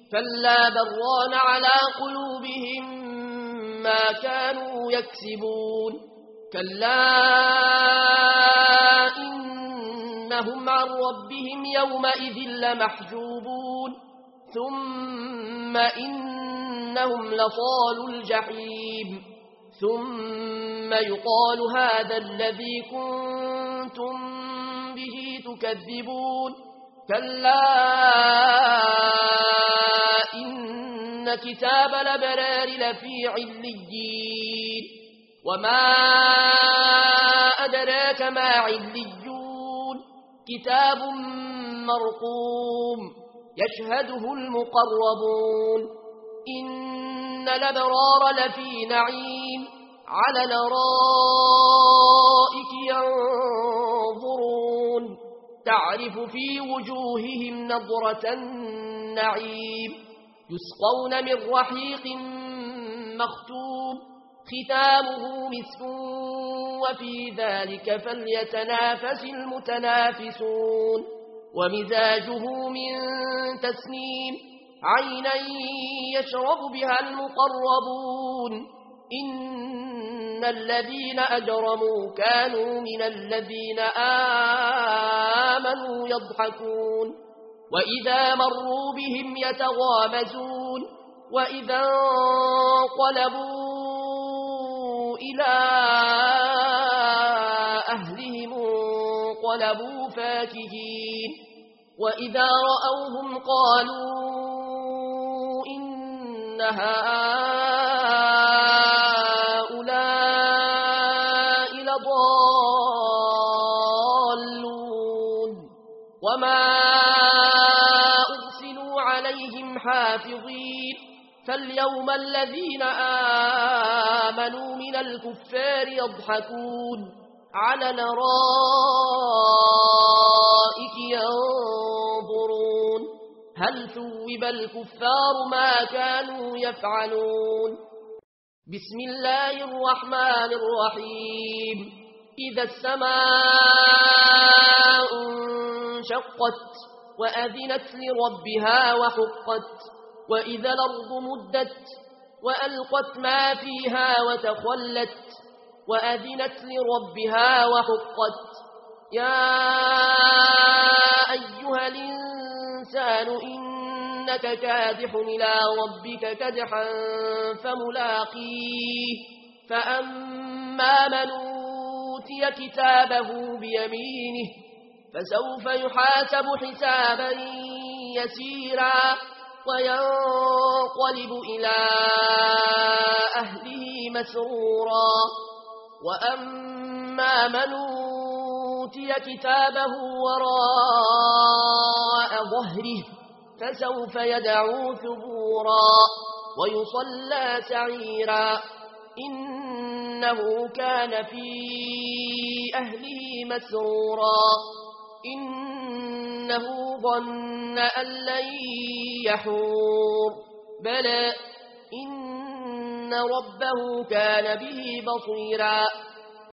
كلا بران على قلوبهم ما كانوا يكسبون كلا إنهم عن ربهم يومئذ لمحجوبون ثم إنهم لصالوا الجحيم ثم يقال هذا الذي كنتم به تكذبون كلا إن كتاب الأبرار لفي عليين وما أدراك ما عليون كتاب مرقوم يشهده المقربون إن الأبرار لفي نعيم على الأرائك ينظرون تعرف في وجوههم نضرة النعيم يسقون من رحيق مختوم ختامه مسك وفي ذلك فليتنافس المتنافسون ومزاجه من تسنيم عينا يشرب بها المقربون إن الذين أجرموا كانوا من الذين آمنوا يضحكون وإذا مروا بهم يتغامزون وإذا انقلبوا إلى أهلهم انقلبوا فاكهين وإذا رأوهم قالوا إن هؤلاء لضالون وما أرسلوا عليهم حافظين فاليوم الذين آمنوا من الكفار يضحكون على الأرائك ينظرون هل ثوب الكفار ما كانوا يفعلون بسم الله الرحمن الرحيم إذا السماء انشقت وأذنت لربها وحقت وإذا الأرض مدت وألقت ما فيها وتخلت وأذنت لربها وحقت يا أيها الإنسان إنك كادح إلى ربك كدحا فملاقيه فأما من أوتي كتابه بيمينه فسوف يحاسب حسابا يسيرا وينقلب إلى أهله مسرورا وأما من أوتي كتابه وراء ظهره فسوف يدعو ثبورا ويصلى سعيرا إنه كان في أهله مسرورا إنه ظن أن لن يحور بلى إن ربه كان به بصيرا